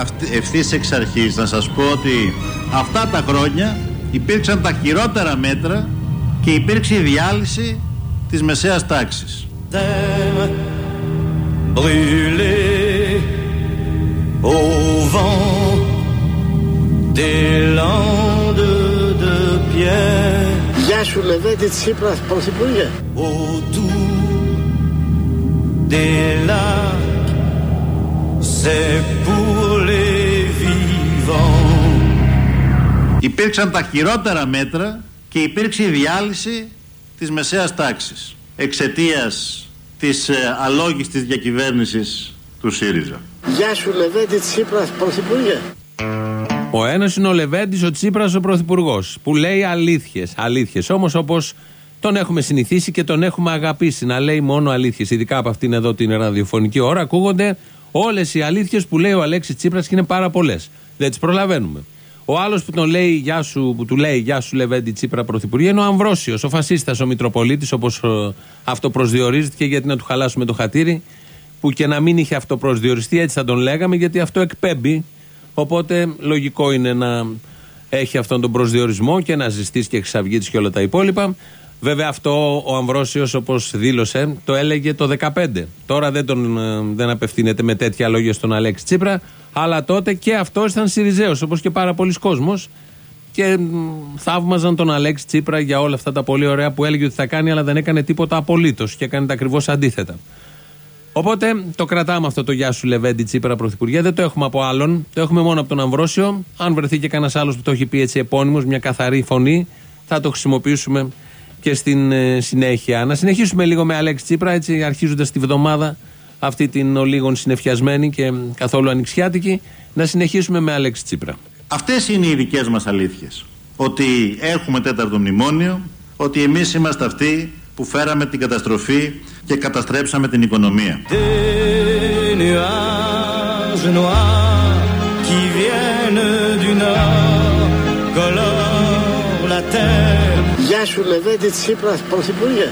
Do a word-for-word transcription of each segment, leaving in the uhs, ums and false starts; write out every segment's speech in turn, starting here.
ευθύς εξ αρχής να σας πω ότι αυτά τα χρόνια υπήρξαν τα χειρότερα μέτρα και υπήρξε η διάλυση της μεσαίας τάξης. Γεια σου Λεβέντη Τσίπρας, πρωθυπουργέ. Υπήρξαν τα χειρότερα μέτρα και υπήρξε η διάλυση της μεσαίας τάξης εξαιτίας της ε, αλόγιστης διακυβέρνησης του ΣΥΡΙΖΑ. Γεια σου Λεβέντη Τσίπρας, πρωθυπουργέ. Ο ένας είναι ο Λεβέντης, ο Τσίπρας ο πρωθυπουργός, που λέει αλήθειες. Αλήθειες όμως όπως τον έχουμε συνηθίσει και τον έχουμε αγαπήσει να λέει μόνο αλήθειες. Ειδικά από αυτήν εδώ την ραδιοφωνική ώρα ακούγονται όλες οι αλήθειες που λέει ο Αλέξης Τσίπρας και είναι πάρα πολλές. Δεν τις προλαβαίνουμε. Ο άλλος που, τον λέει, γεια σου, που του λέει γεια σου Λεβέντη Τσίπρα πρωθυπουργέ είναι ο Αμβρόσιος, ο φασίστας, ο Μητροπολίτης, όπως ε, αυτοπροσδιορίζεται, γιατί να του χαλάσουμε το χατήρι, που και να μην είχε αυτοπροσδιοριστεί, έτσι θα τον λέγαμε, γιατί αυτό εκπέμπει. Οπότε λογικό είναι να έχει αυτόν τον προσδιορισμό και να ζεστήσει και Χρυσαυγίτης και όλα τα υπόλοιπα. Βέβαια αυτό ο Αμβρόσιος, όπως δήλωσε, το έλεγε το δεκαπέντε. Τώρα δεν, τον, δεν απευθύνεται με τέτοια λόγια στον Αλέξη Τσίπρα, αλλά τότε και αυτός ήταν Συριζέος, όπως και πάρα πολλοί κόσμος, και θαύμαζαν τον Αλέξη Τσίπρα για όλα αυτά τα πολύ ωραία που έλεγε ότι θα κάνει, αλλά δεν έκανε τίποτα απολύτως και έκανε τα ακριβώς αντίθετα. Οπότε το κρατάμε αυτό το γεια σου Λεβέντη Τσίπρα πρωθυπουργέ, δεν το έχουμε από άλλον, το έχουμε μόνο από τον Αμβρόσιο. Αν βρεθεί και κανένας άλλος που το έχει πει έτσι επώνυμος, μια καθαρή φωνή, θα το χρησιμοποιήσουμε και στην ε, συνέχεια. Να συνεχίσουμε λίγο με Αλέξη Τσίπρα, έτσι αρχίζοντας τη βδομάδα αυτή την ολίγων συνεφιασμένη και καθόλου ανοιξιάτικη, να συνεχίσουμε με Αλέξη Τσίπρα. Αυτές είναι οι δικές μας αλήθειες. Ότι έχουμε τέταρτο μνημόνιο, ότι εμείς είμαστε αυτοί που φέραμε την καταστροφή και καταστρέψαμε την οικονομία. Γεια σου Λεβέντη Τσίπρας, πρωθυπουργέ.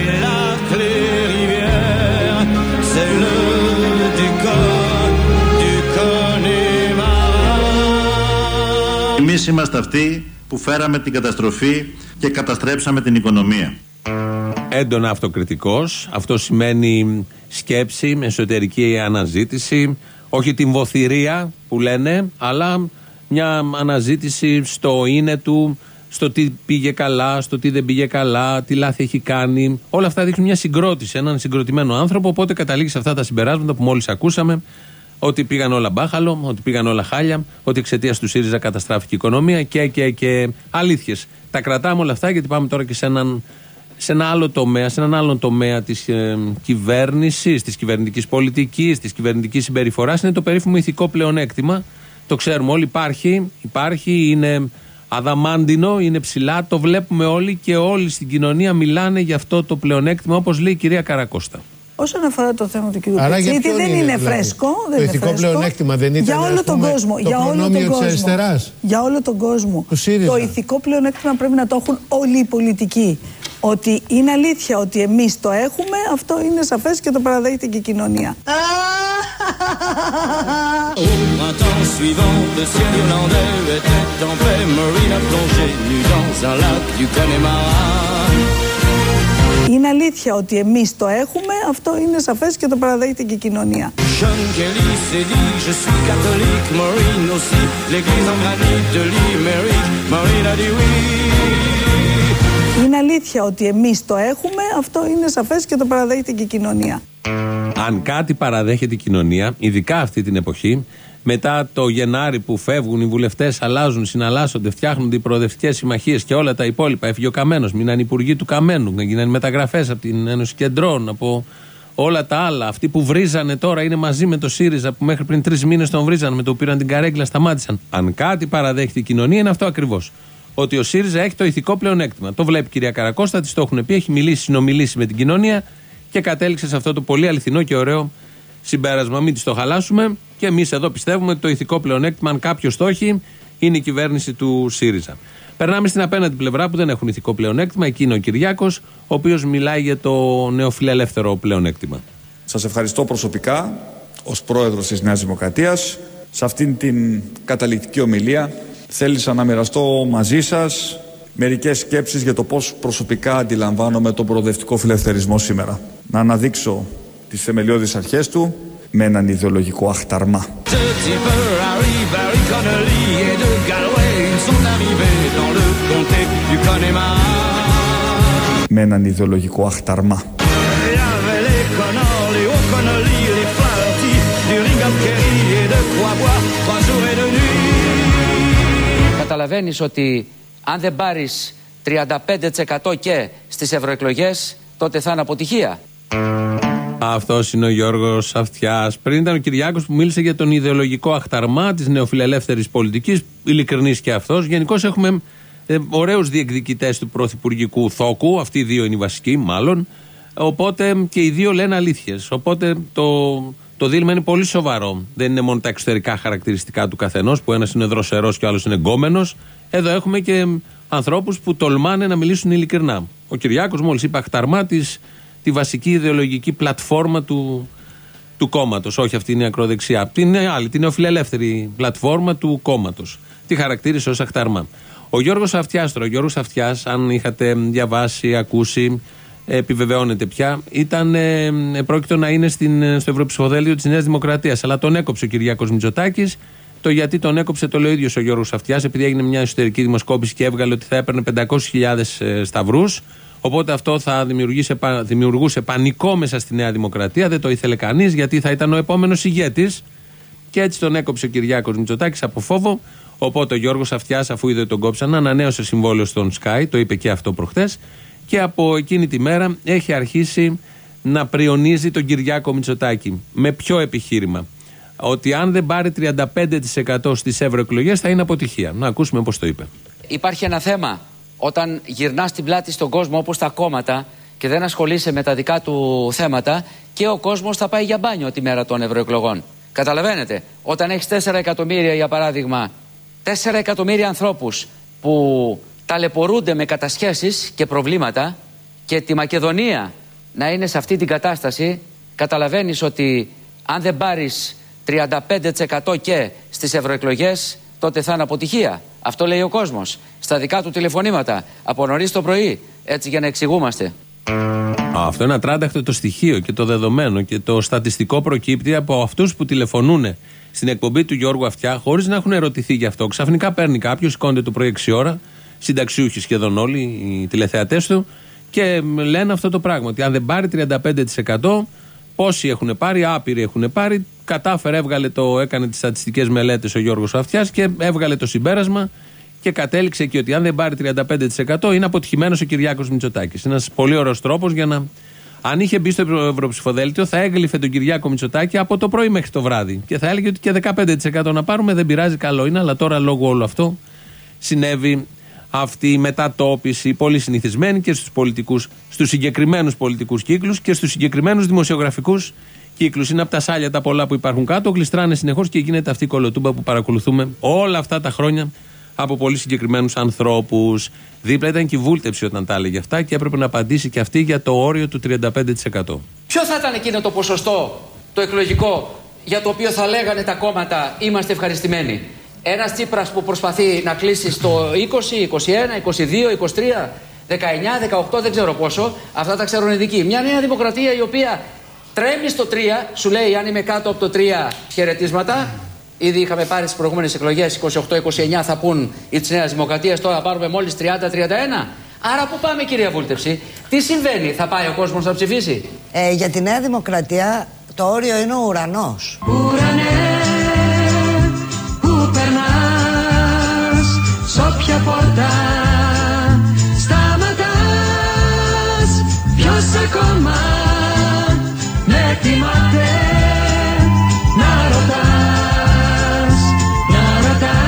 Εμείς είμαστε αυτοί που φέραμε την καταστροφή και καταστρέψαμε την οικονομία. Έντονα αυτοκριτικός, αυτό σημαίνει σκέψη, εσωτερική αναζήτηση, όχι την βοθυρία που λένε, αλλά μια αναζήτηση στο είναι του, στο τι πήγε καλά, στο τι δεν πήγε καλά, τι λάθη έχει κάνει. Όλα αυτά δείχνουν μια συγκρότηση, έναν συγκροτημένο άνθρωπο, οπότε καταλήγει σε αυτά τα συμπεράσματα που μόλις ακούσαμε, ότι πήγαν όλα μπάχαλο, ότι πήγαν όλα χάλια, ότι εξαιτίας του ΣΥΡΙΖΑ καταστράφηκε η οικονομία και, και, και αλήθειες. Τα κρατάμε όλα αυτά γιατί πάμε τώρα και σε έναν, σε ένα άλλο τομέα, σε έναν άλλον τομέα της ε, κυβέρνησης, της κυβερνητικής πολιτικής, της κυβερνητικής συμπεριφοράς. Είναι το περίφημο ηθικό πλεονέκτημα. Το ξέρουμε όλοι, υπάρχει, υπάρχει, είναι αδαμάντινο, είναι ψηλά, το βλέπουμε όλοι και όλοι στην κοινωνία μιλάνε για αυτό το πλεονέκτημα, όπως λέει η κυρία Καρακώστα. Όσον αφορά το θέμα του κ. Πετσίτη, δεν είναι, είναι δηλαδή φρέσκο. Δεν το είναι ηθικό φρέσκο. πλεονέκτημα δεν ήταν, για όλο τον πούμε, κόσμο. Το για όλο τον κόσμο. Της αριστεράς. Για όλο τον κόσμο. Του το ηθικό πλεονέκτημα πρέπει να το έχουν όλοι οι πολιτικοί. Ότι είναι αλήθεια ότι εμείς το έχουμε, αυτό είναι σαφές και το παραδέχεται και η κοινωνία. Είναι αλήθεια ότι εμείς το έχουμε, αυτό είναι σαφές και το παραδέχεται και η κοινωνία. Είναι αλήθεια ότι εμείς το έχουμε, αυτό είναι σαφές και το παραδέχεται και η κοινωνία. Αν κάτι παραδέχεται η κοινωνία, ειδικά αυτή την εποχή, μετά το Γενάρη που φεύγουν οι βουλευτές, αλλάζουν, συναλλάσσονται, φτιάχνονται οι προοδευτικές συμμαχίες και όλα τα υπόλοιπα, έφυγε ο Καμένος, μείναν υπουργοί του Καμένου, γίνανε μεταγραφές από την Ένωση Κεντρών, από όλα τα άλλα. Αυτοί που βρίζανε τώρα είναι μαζί με το ΣΥΡΙΖΑ που μέχρι πριν τρεις μήνες τον βρίζανε, με το που πήραν την καρέγκλα, σταμάτησαν. Αν κάτι παραδέχεται η κοινωνία, είναι αυτό ακριβώς. Ότι ο ΣΥΡΙΖΑ έχει το ηθικό πλεονέκτημα. Το βλέπει η κυρία Καρακώστα, της το έχουν πει, έχει μιλήσει, συνομιλήσει με την κοινωνία και κατέληξε σε αυτό το πολύ αληθινό και ωραίο συμπέρασμα. Μην της το χαλάσουμε και εμείς εδώ πιστεύουμε ότι το ηθικό πλεονέκτημα, αν κάποιος το έχει, είναι η κυβέρνηση του ΣΥΡΙΖΑ. Περνάμε στην απέναντι πλευρά που δεν έχουν ηθικό πλεονέκτημα. Εκεί είναι ο Κυριάκος, ο οποίος μιλάει για το νεοφιλελεύθερο πλεονέκτημα. Σας ευχαριστώ προσωπικά ως πρόεδρος της Νέας Δημοκρατίας Σε αυτήν την καταληκτική ομιλία θέλησα να μοιραστώ μαζί σας μερικές σκέψεις για το πώς προσωπικά αντιλαμβάνομαι τον προοδευτικό φιλελευθερισμό σήμερα. Να αναδείξω τις θεμελιώδεις αρχές του με έναν ιδεολογικό αχταρμά. Με έναν ιδεολογικό αχταρμά. Καταλαβαίνεις ότι αν δεν πάρεις τριάντα πέντε τοις εκατό και στις ευρωεκλογές, τότε θα είναι αποτυχία. Αυτός είναι ο Γιώργος Αυτιάς. Πριν ήταν ο Κυριάκος που μίλησε για τον ιδεολογικό αχταρμά της νεοφιλελεύθερης πολιτικής. Ειλικρινής και αυτός. Γενικώς έχουμε ε, ωραίους διεκδικητές του πρωθυπουργικού θόκου. Αυτοί οι δύο είναι οι βασικοί, μάλλον. Οπότε και οι δύο λένε αλήθειες. Οπότε το, το δίλημμα είναι πολύ σοβαρό. Δεν είναι μόνο τα εξωτερικά χαρακτηριστικά του καθενός, που ένας είναι δροσερός και ο άλλος είναι γκόμενος. Εδώ έχουμε και ανθρώπους που τολμάνε να μιλήσουν ειλικρινά. Ο Κυριάκος μόλις είπε αχταρμά της, τη βασική ιδεολογική πλατφόρμα του, του κόμματος. Όχι, αυτή είναι η ακροδεξιά. Την άλλη, την νεοφιλελεύθερη πλατφόρμα του κόμματος. Τη χαρακτήρισε ως αχταρμά. Ο Γιώργος Αυτιάς, τώρα, ο Γιώργος Αυτιάς, αν είχατε διαβάσει, ακούσει, επιβεβαιώνεται πια, ήταν ε, πρόκειτο να είναι στην, στο Ευρωψηφοδέλτιο της Νέας Δημοκρατίας. Αλλά τον έκοψε ο Κυριάκος Μητσοτάκης. Το γιατί τον έκοψε το λέει ο ίδιος ο Γιώργος Αυτιάς, επειδή έγινε μια εσωτερική δημοσκόπηση και έβγαλε ότι θα έπαιρνε πεντακόσιες χιλιάδες ε, σταυρούς. Οπότε αυτό θα δημιουργούσε πανικό μέσα στη Νέα Δημοκρατία. Δεν το ήθελε κανείς, γιατί θα ήταν ο επόμενος ηγέτης. Και έτσι τον έκοψε ο Κυριάκος Μητσοτάκης από φόβο. Οπότε ο Γιώργος Αυτιάς, αφού είδε τον κόψαν, ανανέωσε συμβόλαιο στον Sky, το είπε και αυτό προχτές. Και από εκείνη τη μέρα έχει αρχίσει να πριονίζει τον Κυριάκο Μητσοτάκη. Με ποιο επιχείρημα? Ότι αν δεν πάρει τριάντα πέντε τοις εκατό στις ευρωεκλογές θα είναι αποτυχία. Να ακούσουμε πώς το είπε. Υπάρχει ένα θέμα. Όταν γυρνάς την πλάτη στον κόσμο, όπως τα κόμματα, και δεν ασχολείσαι με τα δικά του θέματα, και ο κόσμος θα πάει για μπάνιο τη μέρα των ευρωεκλογών. Καταλαβαίνετε, όταν έχεις τέσσερα εκατομμύρια, για παράδειγμα, τέσσερα εκατομμύρια ανθρώπους που ταλαιπωρούνται με κατασχέσεις και προβλήματα, και τη Μακεδονία να είναι σε αυτή την κατάσταση, καταλαβαίνεις ότι αν δεν πάρεις τριάντα πέντε τοις εκατό και στις ευρωεκλογές, τότε θα είναι αποτυχία. Αυτό λέει ο κόσμος στα δικά του τηλεφωνήματα από νωρίς το πρωί, έτσι, για να εξηγούμαστε. Αυτό είναι ατράνταχτο το στοιχείο και το δεδομένο, και το στατιστικό προκύπτει από αυτούς που τηλεφωνούν στην εκπομπή του Γιώργου Αυτιά χωρίς να έχουν ερωτηθεί γι' αυτό. Ξαφνικά παίρνει κάποιος, σηκώνεται το πρωί έξι ώρα, συνταξιούχοι σχεδόν όλοι οι τηλεθεατές του, και λένε αυτό το πράγμα, ότι αν δεν πάρει τριάντα πέντε τοις εκατό, πόσοι έχουν πάρει, άπειροι έχουν πάρει. Κατάφερε, έβγαλε το, έκανε τις στατιστικές μελέτες ο Γιώργος Αυτιάς και έβγαλε το συμπέρασμα και κατέληξε εκεί ότι αν δεν πάρει τριάντα πέντε τοις εκατό είναι αποτυχημένος ο Κυριάκος Μητσοτάκης. Ένας πολύ ωραίος τρόπος για να. Αν είχε μπει στο Ευρωψηφοδέλτιο, θα έγλυφε τον Κυριάκο Μητσοτάκη από το πρωί μέχρι το βράδυ. Και θα έλεγε ότι και δεκαπέντε τοις εκατό να πάρουμε δεν πειράζει, καλό είναι. Αλλά τώρα, λόγω όλου αυτό, συνέβη αυτή η μετατόπιση, πολύ συνηθισμένη και στους πολιτικούς, στους συγκεκριμένους πολιτικούς κύκλους και στους συγκεκριμένους δημοσιογραφικούς κύκλους. Είναι από τα σάλια τα πολλά που υπάρχουν κάτω, γλιστράνε συνεχώς και γίνεται αυτή η κολοτούμπα που παρακολουθούμε όλα αυτά τα χρόνια από πολύ συγκεκριμένους ανθρώπους. Δίπλα ήταν και η βούλτεψη όταν τα έλεγε αυτά και έπρεπε να απαντήσει και αυτή για το όριο του τριάντα πέντε τοις εκατό. Ποιο θα ήταν εκείνο το ποσοστό, το εκλογικό, για το οποίο θα λέγανε τα κόμματα είμαστε ευχαριστημένοι? Ένας Τσίπρας που προσπαθεί να κλείσει στο είκοσι, είκοσι ένα, είκοσι δύο, είκοσι τρία, δεκαεννιά, δεκαοκτώ, δεν ξέρω πόσο. Αυτά τα ξέρουν οι ειδικοί. Μια Νέα Δημοκρατία η οποία τρέμει στο τρία, σου λέει αν είμαι κάτω από το τρία, χαιρετίσματα. Ήδη είχαμε πάρει στις προηγούμενες εκλογές είκοσι οκτώ είκοσι εννιά, θα πούν οι της Νέας Δημοκρατίας, τώρα πάρουμε μόλις τριάντα τριάντα ένα. Άρα πού πάμε, κυρία Βούλτεψη? Τι συμβαίνει, θα πάει ο κόσμος να ψηφίσει? Ε, για τη Νέα Δημοκρατία το όριο είναι ο ουρανός. Ουρανέ, που περνάς, σ' όποια πόρτα σταματάς, ποιος ακόμα με τιμάται να ρωτάς, να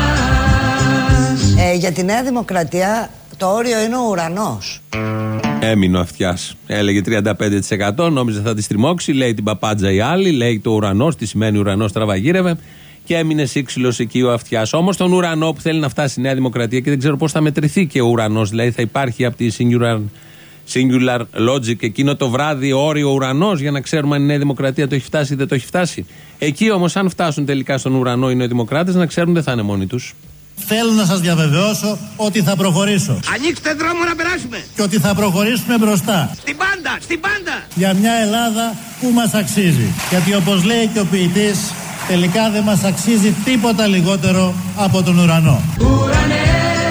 ρωτάς. Ε, για τη Νέα Δημοκρατία το όριο είναι ο ουρανός. Έμεινε ο Αυτιάς. Έλεγε τριάντα πέντε τοις εκατό, νόμιζε θα τη στριμώξει. Λέει την παπάντζα η άλλη, λέει το ουρανός, τι σημαίνει ουρανός, τραβαγύρευε. Και έμεινε σύξυλος εκεί ο Αυτιάς. Όμως τον ουρανό που θέλει να φτάσει η Νέα Δημοκρατία, και δεν ξέρω πώς θα μετρηθεί και ο ουρανός, δηλαδή θα υπάρχει από τη Singular singular logic, εκείνο το βράδυ όριο ουρανός, για να ξέρουμε αν η Νέα Δημοκρατία το έχει φτάσει ή δεν το έχει φτάσει. Εκεί όμως, αν φτάσουν τελικά στον ουρανό οι νεοδημοκράτες, να ξέρουν δεν θα είναι μόνοι τους. Θέλω να σας διαβεβαιώσω ότι θα προχωρήσω. Ανοίξτε δρόμο να περάσουμε. Και ότι θα προχωρήσουμε μπροστά. Στην πάντα, στην πάντα. Για μια Ελλάδα που μας αξίζει. Γιατί όπως λέει και ο ποιητής, τελικά δεν μας αξίζει τίποτα λιγότερο από τον ουρανό. Ουρανέ,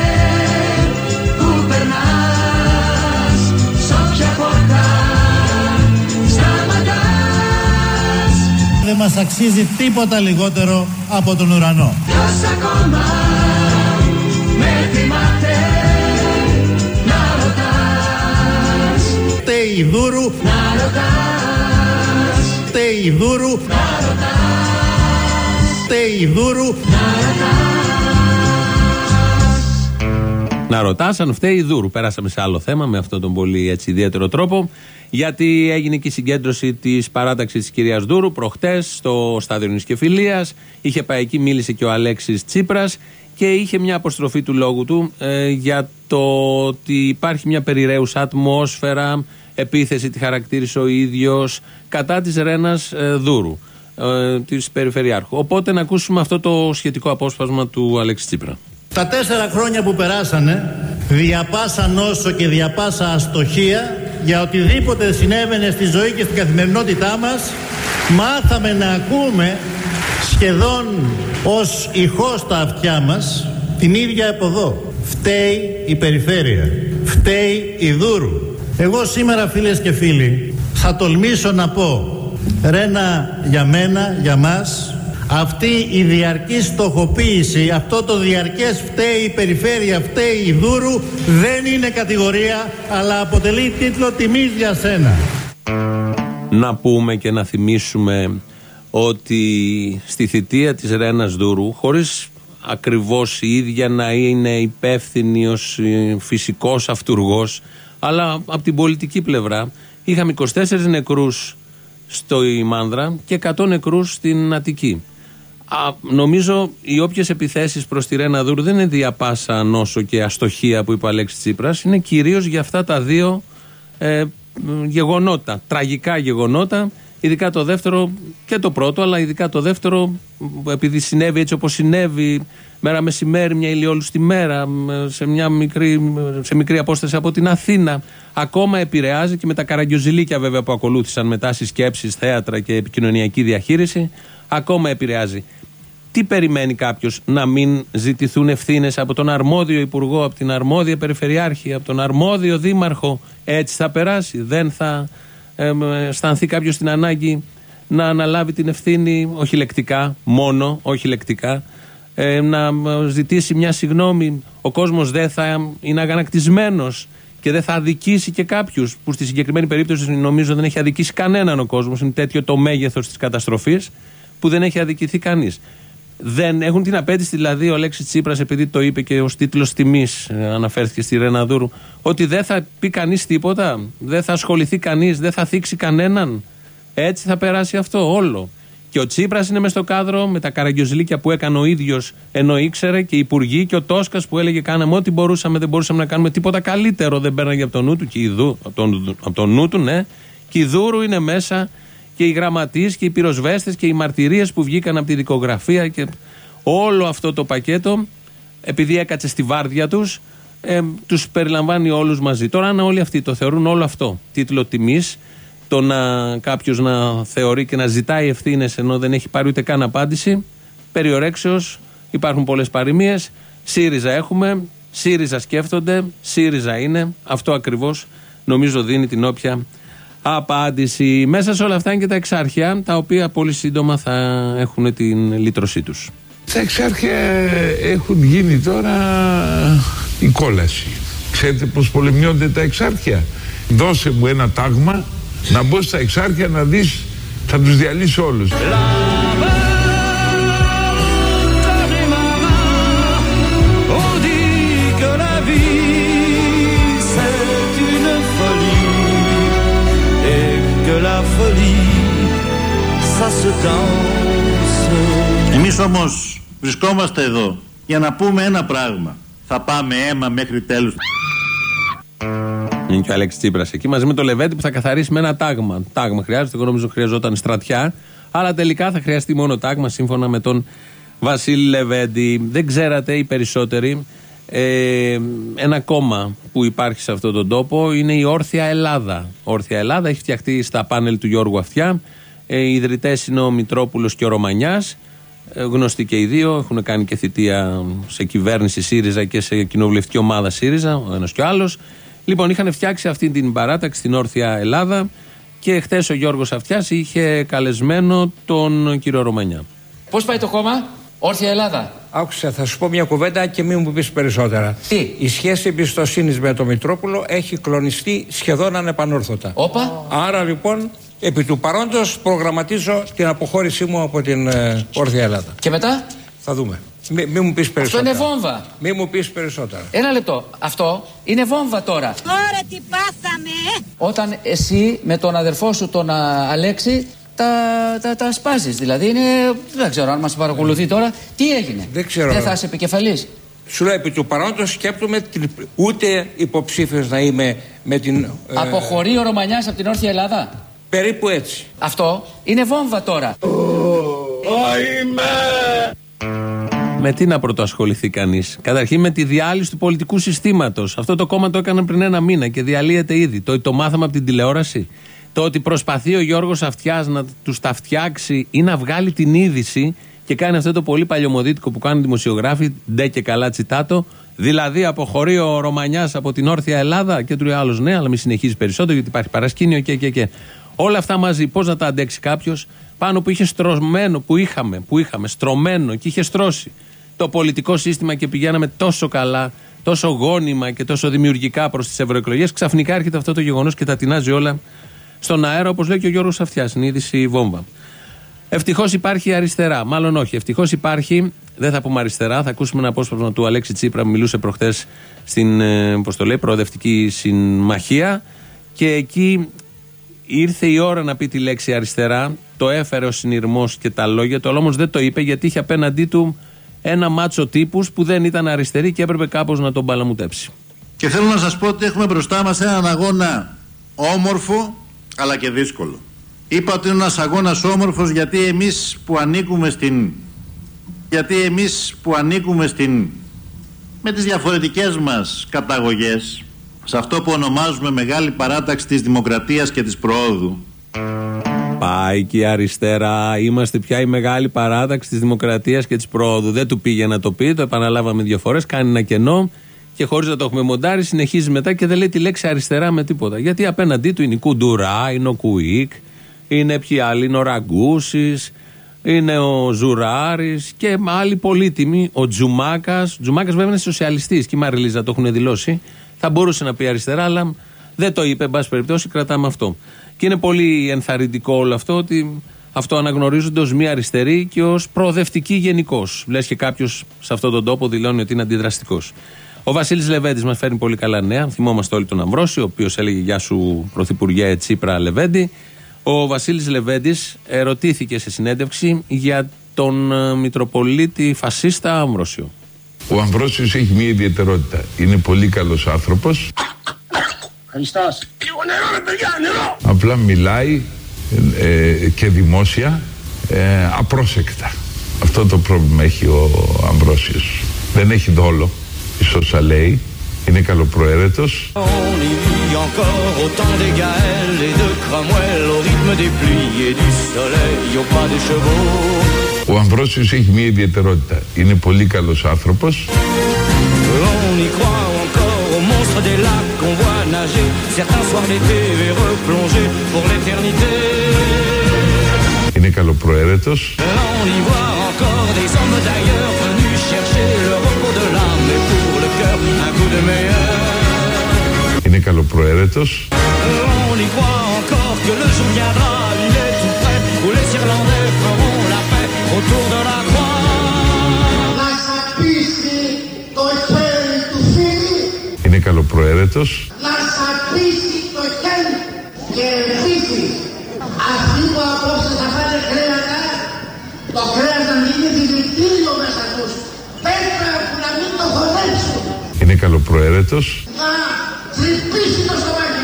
που περνάς, σ' όποια πόρτα σταματάς. Δεν μας αξίζει τίποτα λιγότερο από τον ουρανό. Ποιος ακόμα με θυμάται να ρωτάς. Φταίει η Δούρου Να ρωτάς. Φταίει η Δούρου Να ρωτάς. Φταίει η Δούρου Να ρωτάς. Να ρωτάς αν φταίει η Δούρου. Περάσαμε σε άλλο θέμα με αυτόν τον πολύ έτσι ιδιαίτερο τρόπο, γιατί έγινε και η συγκέντρωση της παράταξης της κυρίας Δούρου προχτές στο Στάδιο Ειρήνης και Φιλίας. Είχε πάει εκεί, μίλησε και ο Αλέξης Τσίπρας και είχε μια αποστροφή του λόγου του ε, για το ότι υπάρχει μια περιραίουσα ατμόσφαιρα, επίθεση τη χαρακτήρισε ο ίδιος, κατά της Ρένας ε, Δούρου, ε, της Περιφερειάρχου. Οπότε να ακούσουμε αυτό το σχετικό απόσπασμα του Αλέξη Τσίπρα. Τα τέσσερα χρόνια που περάσανε, δια πάσα νόσο και δια πάσα αστοχία, για οτιδήποτε συνέβαινε στη ζωή και στην καθημερινότητά μας, μάθαμε να ακούμε σχεδόν ως ηχό στα αυτιά μας την ίδια από εδώ. Φταίει η περιφέρεια. Φταίει η Δούρου. Εγώ σήμερα, φίλες και φίλοι, θα τολμήσω να πω, Ρένα, για μένα, για μας, αυτή η διαρκή στοχοποίηση, αυτό το διαρκές φταίει η περιφέρεια, φταίει η Δούρου, δεν είναι κατηγορία, αλλά αποτελεί τίτλο τιμής για σένα. Να πούμε και να θυμίσουμε ότι στη θητεία της Ρένας Δούρου, χωρίς ακριβώς η ίδια να είναι υπεύθυνη ως φυσικός αυτουργός, αλλά από την πολιτική πλευρά, είχαμε είκοσι τέσσερις νεκρούς στο Μάνδρα και εκατό νεκρούς στην Αττική. Α, νομίζω οι όποιες επιθέσεις προς τη Ρένα Δούρου δεν είναι δια πάσα νόσο και αστοχία που είπε ο Αλέξης Τσίπρας, είναι κυρίως για αυτά τα δύο ε, γεγονότα, τραγικά γεγονότα, ειδικά το δεύτερο και το πρώτο, αλλά ειδικά το δεύτερο, επειδή συνέβη έτσι όπως συνέβη, μέρα μεσημέρι, μια ηλιόλουστη μέρα, σε, μια μικρή, σε μικρή απόσταση από την Αθήνα, ακόμα επηρεάζει, και με τα καραγκιοζηλίκια βέβαια που ακολούθησαν μετά στις σκέψεις, θέατρα και επικοινωνιακή διαχείριση, ακόμα επηρεάζει. Τι περιμένει κάποιος, να μην ζητηθούν ευθύνες από τον αρμόδιο υπουργό, από την αρμόδια περιφερειάρχη, από τον αρμόδιο δήμαρχο? Έτσι θα περάσει? Δεν θα ε, αισθανθεί κάποιος την ανάγκη να αναλάβει την ευθύνη, όχι λεκτικά, μόνο, όχι λεκτικά, ε, να ζητήσει μια συγγνώμη? Ο κόσμος δεν θα είναι αγανακτισμένος και δεν θα αδικήσει και κάποιους, που στη συγκεκριμένη περίπτωση νομίζω δεν έχει αδικήσει κανέναν ο κόσμος? Είναι τέτοιο το μέγεθος της καταστροφής που δεν έχει αδικηθεί κανείς. Δεν έχουν την απέτηση δηλαδή ο Αλέξης Τσίπρας, επειδή το είπε και ως τίτλος τιμής, αναφέρθηκε στη Ρένα Δούρου, ότι δεν θα πει κανείς τίποτα, δεν θα ασχοληθεί κανείς, δεν θα θίξει κανέναν? Έτσι θα περάσει αυτό όλο. Και ο Τσίπρας είναι μες στο κάδρο με τα καραγκιοζηλίκια που έκανε ο ίδιος, ενώ ήξερε, και οι υπουργοί, και ο Τόσκας που έλεγε κάναμε ό,τι μπορούσαμε, δεν μπορούσαμε να κάνουμε τίποτα καλύτερο, δεν πέρναγε από το νου του, και η Δου, από τον, από το νου του, ναι. Και η Δούρου είναι μέσα, και οι γραμματείς και οι πυροσβέστες και οι μαρτυρίες που βγήκαν από τη δικογραφία, και όλο αυτό το πακέτο, επειδή έκατσε στη βάρδια τους, ε, τους περιλαμβάνει όλους μαζί. Τώρα, αν όλοι αυτοί το θεωρούν όλο αυτό τίτλο τιμής, το να κάποιος να θεωρεί και να ζητάει ευθύνες ενώ δεν έχει πάρει ούτε καν απάντηση, περιορέξεως, υπάρχουν πολλές παροιμίες. ΣΥΡΙΖΑ έχουμε, ΣΥΡΙΖΑ σκέφτονται, ΣΥΡΙΖΑ είναι. Αυτό ακριβώς νομίζω δίνει την όποια απάντηση. Μέσα σε όλα αυτά είναι και τα εξάρχεια, τα οποία πολύ σύντομα θα έχουν την λύτρωσή τους. Τα εξάρχεια έχουν γίνει τώρα η κόλαση. Ξέρετε πως πολεμιώνται τα εξάρχεια? Δώσε μου ένα τάγμα να μπω στα εξάρχεια να δεις, θα τους διαλύσω όλους. Εμείς όμως βρισκόμαστε εδώ για να πούμε ένα πράγμα. Θα πάμε αίμα μέχρι τέλους. Είναι και ο Αλέξης Τσίπρας εκεί μαζί με το Λεβέντη που θα καθαρίσει με ένα τάγμα. Τάγμα χρειάζεται, εγώ νομίζω χρειαζόταν στρατιά, αλλά τελικά θα χρειαστεί μόνο τάγμα σύμφωνα με τον Βασίλη Λεβέντη. Δεν ξέρατε οι περισσότεροι, ε, ένα κόμμα που υπάρχει σε αυτόν τον τόπο είναι η Όρθια Ελλάδα. Όρθια Ελλάδα έχει φτιαχτεί στα πάνελ του Γιώργου Αυτιά. Ε, οι ιδρυτές είναι ο Μητρόπουλος και ο Ρωμανιάς. Ε, γνωστοί και οι δύο, έχουν κάνει και θητεία σε κυβέρνηση ΣΥΡΙΖΑ και σε κοινοβουλευτική ομάδα ΣΥΡΙΖΑ, ο ένας και ο άλλος. Λοιπόν, είχαν φτιάξει αυτή την παράταξη στην Όρθια Ελλάδα και χθες ο Γιώργος Αυτιάς είχε καλεσμένο τον κύριο Ρωμανιά. Πώς πάει το κόμμα, Όρθια Ελλάδα? Άκουσα, θα σου πω μια κουβέντα και μην μου πεις περισσότερα. Τι? Η σχέση εμπιστοσύνης με τον Μητρόπουλο έχει κλονιστεί σχεδόν ανεπανόρθωτα. Όπα. Άρα λοιπόν, επί του παρόντος προγραμματίζω την αποχώρησή μου από την ε, Όρθια Ελλάδα. Και μετά? Θα δούμε. Μην μη μου πεις περισσότερα. Αυτό είναι βόμβα. Μην μου πεις περισσότερα. Ένα λεπτό. Αυτό είναι βόμβα τώρα. Τώρα τι πάθαμε. Όταν εσύ με τον αδερφό σου τον α, Αλέξη τα, τα, τα σπάζεις. Δηλαδή είναι. Δεν ξέρω αν μας παρακολουθεί τώρα. Τι έγινε? Δεν ξέρω. Δεν θα είσαι επικεφαλής? Σου λέω επί του παρόντος σκέπτομαι την, ούτε υποψήφιος να είμαι με την. Ε... Αποχωρεί ο Ρωμανιάς από την Όρθια Ελλάδα. Περίπου έτσι. Αυτό είναι βόμβα τώρα. Με τι να πρωτοασχοληθεί κανείς? Καταρχήν με τη διάλυση του πολιτικού συστήματος. Αυτό το κόμμα το έκαναν πριν ένα μήνα και διαλύεται ήδη. Το, το μάθαμε από την τηλεόραση. Το ότι προσπαθεί ο Γιώργος Αυτιάς να τους τα φτιάξει ή να βγάλει την είδηση και κάνει αυτό το πολύ παλιωμοδίτικο που κάνουν δημοσιογράφοι, ντε και καλά τσιτάτο. Δηλαδή αποχωρεί ο Ρωμανιάς από την Όρθια Ελλάδα και του λέει άλλος ναι, αλλά μην συνεχίζει περισσότερο γιατί υπάρχει παρασκήνιο και και και. Όλα αυτά μαζί, πώς να τα αντέξει κάποιος πάνω που είχε στρωμένο, που είχαμε, που είχαμε στρωμένο και είχε στρώσει το πολιτικό σύστημα και πηγαίναμε τόσο καλά, τόσο γόνιμα και τόσο δημιουργικά προς τις ευρωεκλογές. Ξαφνικά έρχεται αυτό το γεγονός και τα τεινάζει όλα στον αέρα, όπως λέει και ο Γιώργος Αυτιάς. Είναι είδηση βόμβα. Ευτυχώς υπάρχει αριστερά. Μάλλον όχι. Ευτυχώς υπάρχει, δεν θα πούμε αριστερά, θα ακούσουμε ένα απόσπασμα του Αλέξη Τσίπρα που μιλούσε προχθές στην πώς το λέει, Προοδευτική Συμμαχία και εκεί ήρθε η ώρα να πει τη λέξη αριστερά. Το έφερε ο συνειρμός και τα λόγια του, αλλά όμως δεν το είπε γιατί είχε απέναντί του ένα μάτσο τύπους που δεν ήταν αριστεροί και έπρεπε κάπως να τον μπαλαμουτέψει. Και θέλω να σας πω ότι έχουμε μπροστά μας έναν αγώνα όμορφο αλλά και δύσκολο. Είπα ότι είναι ένας αγώνας όμορφος γιατί εμείς που ανήκουμε στην γιατί εμείς που ανήκουμε στην με τις διαφορετικές μας καταγωγές σε αυτό που ονομάζουμε μεγάλη παράταξη της δημοκρατίας και της προόδου. Πάει και η αριστερά. Είμαστε πια η μεγάλη παράταξη της δημοκρατίας και της προόδου. Δεν του πήγε να το πει, το επαναλάβαμε δύο φορές. Κάνει ένα κενό και χωρίς να το έχουμε μοντάρει, συνεχίζει μετά και δεν λέει τη λέξη αριστερά με τίποτα. Γιατί απέναντί του είναι η Κουντουρά, είναι ο Κουίκ, είναι ποιοι άλλοι, είναι ο Ραγκούσης, είναι ο Ζουράρης και άλλοι πολύτιμοι. Ο Τζουμάκας. Ο Τζουμάκας βέβαια είναι σοσιαλιστής και η Μαριλίζα το έχουν δηλώσει. Θα μπορούσε να πει αριστερά, αλλά δεν το είπε. Εν πάση περιπτώσει, κρατάμε αυτό. Και είναι πολύ ενθαρρυντικό όλο αυτό ότι αυτό αναγνωρίζονται ως μία αριστερή και ως προοδευτική γενικώς. Λες και κάποιος σε αυτόν τον τόπο δηλώνει ότι είναι αντιδραστικός. Ο Βασίλης Λεβέντης μας φέρνει πολύ καλά νέα. Θυμόμαστε όλοι τον Αμβρόσιο, ο οποίος έλεγε γεια σου Πρωθυπουργέ Τσίπρα Λεβέντη. Ο Βασίλης Λεβέντης ερωτήθηκε σε συνέντευξη για τον Μητροπολίτη φασίστα Αμβρόσιο. Ο Αμβρόσιος έχει μια ιδιαιτερότητα. Είναι πολύ καλός άνθρωπος. Χριστός. Λίγο νερό ρε παιδιά, νερό. Απλά μιλάει ε, και δημόσια ε, απρόσεκτα. Αυτό το πρόβλημα έχει ο Αμβρόσιος. Δεν έχει δόλο, ίσως όσα λέει. Είναι καλοπροαίρετος. Ο Αμβρόσιος έχει μια ιδιαιτερότητα. Είναι πολύ καλός άνθρωπος. Είναι καλοπροαίρετος. Είναι καλοπροαίρετος. Είναι καλοπροαίρετος. Να σαπίσει το χέρι και φύση. Αυτοί που απόψε θα φάνε κρέατα, το κρέας να μην είναι δηλητήριο μέσα τους. Πέτρα που να μην το χωνέψουν. Είναι καλοπροαίρετος. Να τρυπήσει το στομάχι.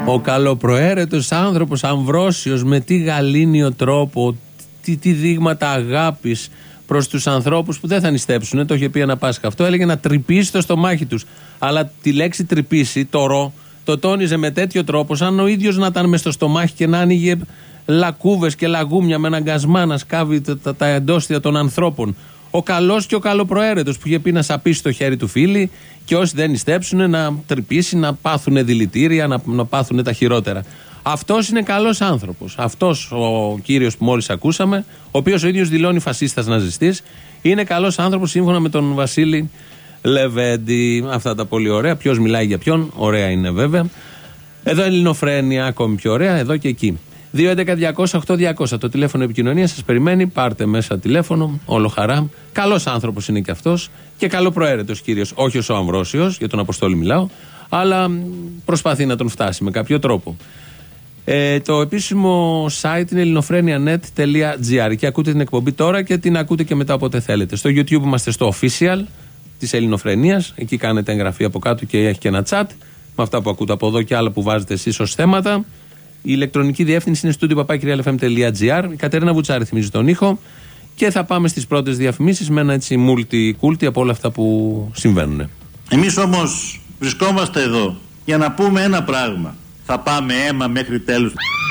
Ο καλοπροαίρετος άνθρωπος, Αμβρόσιος, με τι γαλήνιο τρόπο, τι, τι δείγματα αγάπης προς τους ανθρώπους που δεν θα νηστέψουν, το είχε πει ένα Πάσχα αυτό, έλεγε να τρυπήσει το στομάχι τους. Αλλά τη λέξη τρυπήσει, το ρο, το τόνιζε με τέτοιο τρόπο, σαν ο ίδιος να ήταν μες στο στομάχι και να άνοιγε λακκούβες και λαγούμια με αναγκασμά να σκάβει τα, τα, τα εντόστια των ανθρώπων. Ο καλός και ο καλοπροαίρετος που είχε πει να σαπίσει το χέρι του φίλη και όσοι δεν νηστέψουν να τρυπήσει, να πάθουν δηλητήρια, να, να πάθουν τα χειρότερα. Αυτός είναι καλός άνθρωπος. Αυτός ο κύριος που μόλις ακούσαμε, ο οποίος ο ίδιος δηλώνει φασίστας ναζιστής, είναι καλός άνθρωπος σύμφωνα με τον Βασίλη Λεβέντη. Αυτά τα πολύ ωραία. Ποιος μιλάει για ποιον, ωραία είναι βέβαια. Εδώ Ελληνοφρένεια, ακόμη πιο ωραία, εδώ και εκεί. δύο έντεκα διακόσια οκτώ διακόσια το τηλέφωνο επικοινωνία σας περιμένει. Πάρτε μέσα τηλέφωνο, όλο χαρά. Καλός άνθρωπος είναι και αυτός και καλοπροαίρετος κύριος. Όχι ως ο Αμβρόσιος, για τον Αποστόλη μιλάω, αλλά προσπαθεί να τον φτάσει με κάποιο τρόπο. Ε, το επίσημο site είναι ελληνοφρένια τελεία net τελεία gr και ακούτε την εκπομπή τώρα και την ακούτε και μετά όποτε θέλετε. Στο YouTube είμαστε στο official της Ελληνοφρενίας, εκεί κάνετε εγγραφή από κάτω και έχει και ένα chat με αυτά που ακούτε από εδώ και άλλα που βάζετε εσείς ως θέματα. Η ηλεκτρονική διεύθυνση είναι studio παπάκι real f m τελεία gr. Η Κατερίνα Βουτσάρη θυμίζει τον ήχο και θα πάμε στις πρώτες διαφημίσεις με ένα έτσι multi-culti από όλα αυτά που συμβαίνουν. Εμείς όμως βρισκόμαστε εδώ για να πούμε ένα πράγμα. Θα πάμε αίμα μέχρι τέλους.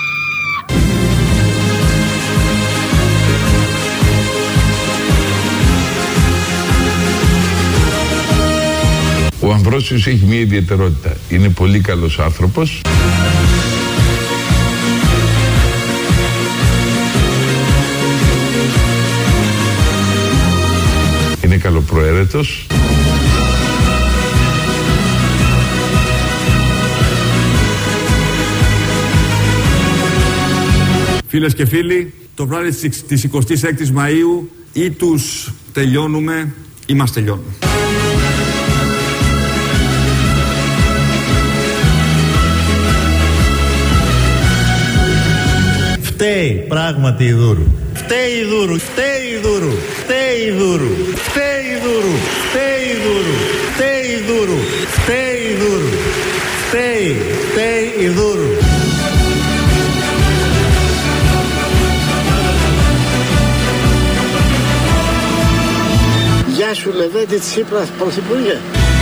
Ο Αμβρόσιος έχει μια ιδιαιτερότητα. Είναι πολύ καλός άνθρωπος. Είναι καλοπροαίρετος. Φίλες και φίλοι, το βράδυ της εικοστής έκτης Μαΐου ή τους τελειώνουμε ή μας τελειώνουμε. Φταίει πράγματι η Δούρου. Φταίει η Δούρου, φταίει η Δούρου, φταίει η Δούρου, φταίει η Δούρου, φταίει η Δούρου, φταίει η Δούρου, φταίει η Δούρου, φταίει, φταίει η Δούρου. Γεια σου Λεβέντη Τσίπρας, πρωθυπουργέ.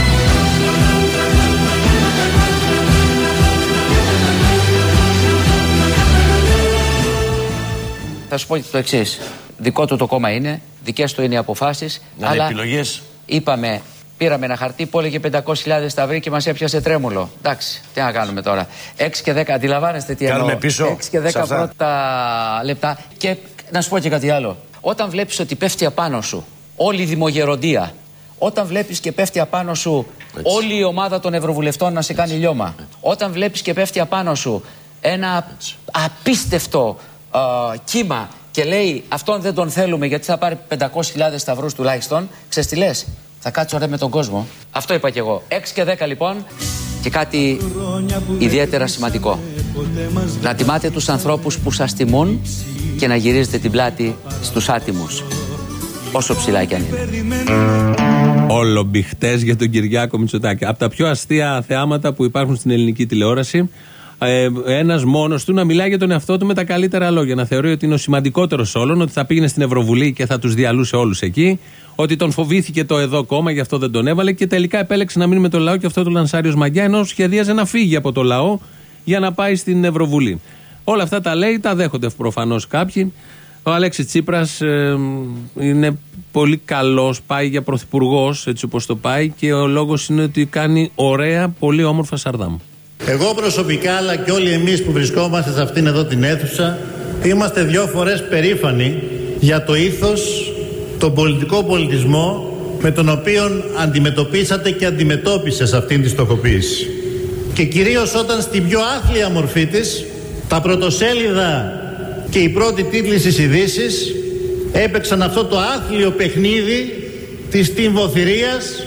Θα σου πω το εξής. Δικό του το κόμμα είναι, δικές του είναι οι αποφάσεις. Να αλλά είναι επιλογές. Είπαμε, πήραμε ένα χαρτί που έλεγε πεντακόσιες χιλιάδες σταυροί και μας έπιασε τρέμουλο. Εντάξει, τι να κάνουμε τώρα. έξι και δέκα, αντιλαμβάνεστε τι εννοώ. Κάνουμε πίσω. έξι και δέκα πρώτα λεπτά. Και να σου πω και κάτι άλλο. Όταν βλέπεις ότι πέφτει απάνω σου όλη η δημογεροντία, όταν βλέπεις και πέφτει απάνω σου έτσι όλη η ομάδα των ευρωβουλευτών να σε κάνει λιώμα, έτσι όταν βλέπεις και πέφτει απάνω σου ένα έτσι απίστευτο Uh, κύμα και λέει αυτόν δεν τον θέλουμε γιατί θα πάρει πεντακόσιες χιλιάδες σταυρούς τουλάχιστον, ξέρεις τι λες, θα κάτσει ωραία με τον κόσμο. Αυτό είπα και εγώ. έξι και δέκα λοιπόν. Και κάτι ιδιαίτερα σημαντικό. Να τιμάτε τους ανθρώπους που σας τιμούν και να γυρίζετε την πλάτη στους άτιμους, όσο ψηλά κι αν είναι. Όλο μπιχτές για τον Κυριάκο Μητσοτάκη. Από τα πιο αστεία θεάματα που υπάρχουν στην ελληνική τηλεόραση. Ε, ένας μόνος του να μιλάει για τον εαυτό του με τα καλύτερα λόγια. Να θεωρεί ότι είναι ο σημαντικότερος όλων, ότι θα πήγαινε στην Ευρωβουλή και θα τους διαλούσε όλους εκεί. Ότι τον φοβήθηκε το εδώ κόμμα, γι' αυτό δεν τον έβαλε. Και τελικά επέλεξε να μείνει με το λαό και αυτό του Λανσάριος Μαγιά, ενώ σχεδίαζε να φύγει από το λαό για να πάει στην Ευρωβουλή. Όλα αυτά τα λέει, τα δέχονται προφανώς κάποιοι. Ο Αλέξης Τσίπρας ε, είναι πολύ καλός, πάει για πρωθυπουργός, έτσι όπως το πάει, και ο λόγος είναι ότι κάνει ωραία, πολύ όμορφα Σαρδάμ. Εγώ προσωπικά, αλλά και όλοι εμείς που βρισκόμαστε σε αυτήν εδώ την αίθουσα, είμαστε δυο φορές περήφανοι για το ήθος, τον πολιτικό πολιτισμό με τον οποίο αντιμετωπίσατε και αντιμετώπισες αυτήν τη στοχοποίηση. Και κυρίως όταν στην πιο άθλια μορφή της, τα πρωτοσέλιδα και οι πρώτοι τίτλοι στις ειδήσεις έπαιξαν αυτό το άθλιο παιχνίδι της τυμβοθυρίας,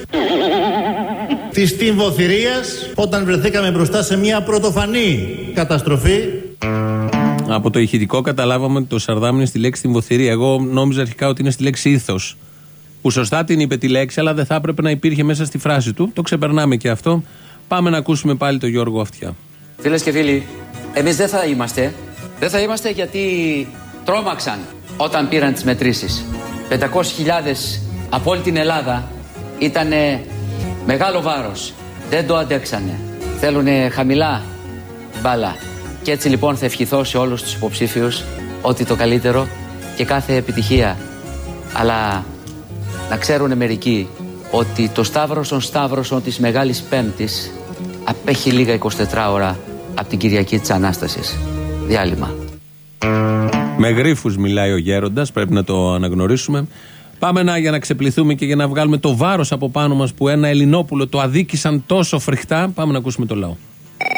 της τυμβοθυρίας, όταν βρεθήκαμε μπροστά σε μια πρωτοφανή καταστροφή. Από το ηχητικό καταλάβαμε ότι το Σαρδάμ είναι στη λέξη τυμβοθυρία. Εγώ νόμιζα αρχικά ότι είναι στη λέξη ήθος, που σωστά την είπε τη λέξη, αλλά δεν θα έπρεπε να υπήρχε μέσα στη φράση του. Το ξεπερνάμε και αυτό. Πάμε να ακούσουμε πάλι τον Γιώργο Αυτιά. Φίλες και φίλοι, εμείς δεν θα είμαστε. Δεν θα είμαστε γιατί τρόμαξαν όταν πήραν τις μετρήσεις. πεντακόσιες χιλιάδες από όλη την Ελλάδα ήταν μεγάλο βάρος. Δεν το αντέξανε. Θέλουνε χαμηλά μπάλα. Και έτσι λοιπόν θα ευχηθώ σε όλους τους υποψήφιους ότι το καλύτερο και κάθε επιτυχία. Αλλά να ξέρουν μερικοί ότι το Σταύρωσον Σταύρωσον της Μεγάλης Πέμπτης απέχει λίγα εικοσιτέσσερις ώρα από την Κυριακή της Ανάστασης. Διάλειμμα. Με γρίφους μιλάει ο γέροντας, πρέπει να το αναγνωρίσουμε. Πάμε να, για να ξεπληθούμε και για να βγάλουμε το βάρος από πάνω μας που ένα Ελληνόπουλο το αδίκησαν τόσο φρικτά. Πάμε να ακούσουμε το λαό.